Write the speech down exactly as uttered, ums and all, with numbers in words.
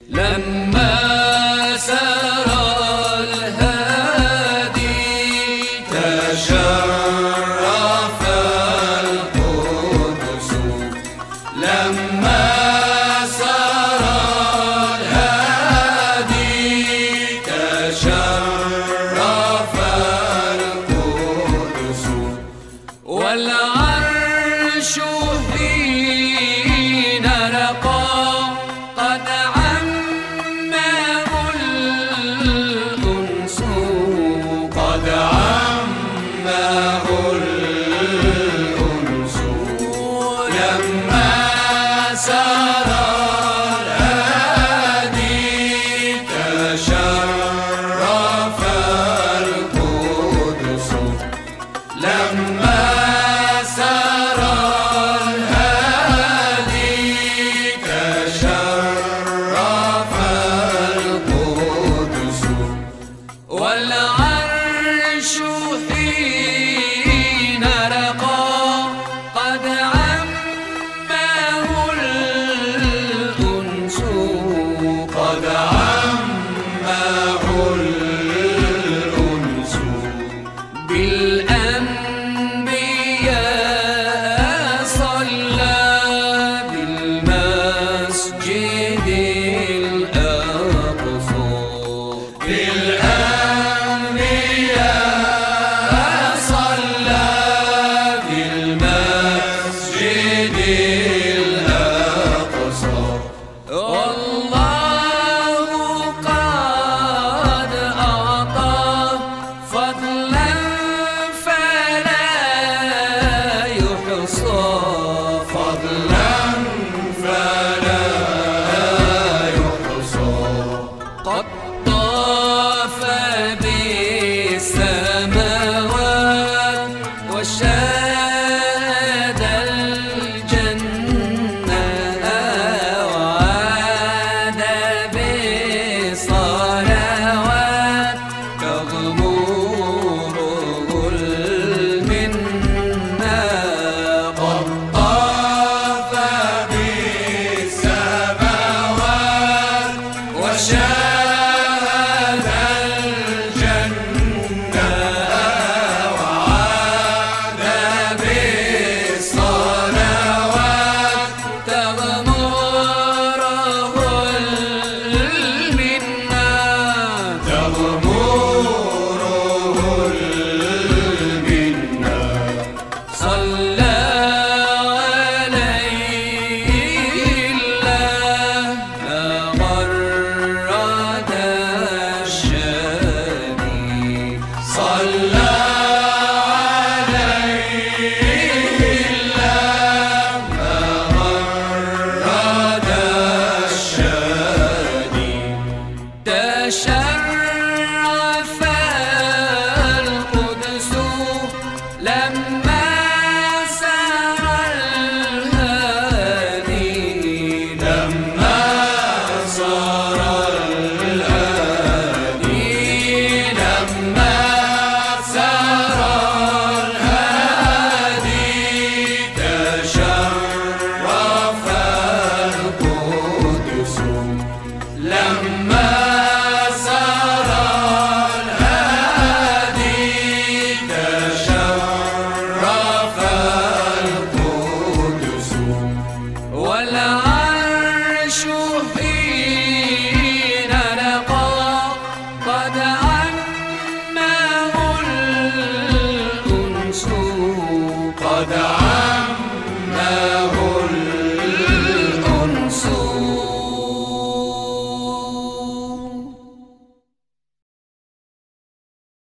لما سار الهادي تشرف القدس. لما سار الهادي تشرف القدس. والعرش حين رقى قد عمه الأنس. قد عمه الأنس. لما سار الهادي تشرف القدس. لما سار الهادي تشرف القدس. والعرش حين رقى قد عمه الأنس. قد عمه الأنس. بالأنبياء صلى بالمسجد الأقصى. بالأنبياء صلى بالمسجد الأقصى. والله قد أعطى فضلا فلا يحصى. فضلا فلا يحصى. قد طاف بالسماوات وشاد الجنة. وعاد بالصلوات تغمره المنة. قد طاف بالسماوات وشاد الجنة. وعاد بالصلوات تغمره المنة. تغمره المنة. صلى عليه الله غرد الشادي. صلى عليه الله غرد الشادي. تشرف القدس لما سار الهادي. لما سار الهادي. لما سار الهادي تشرف القدس. لما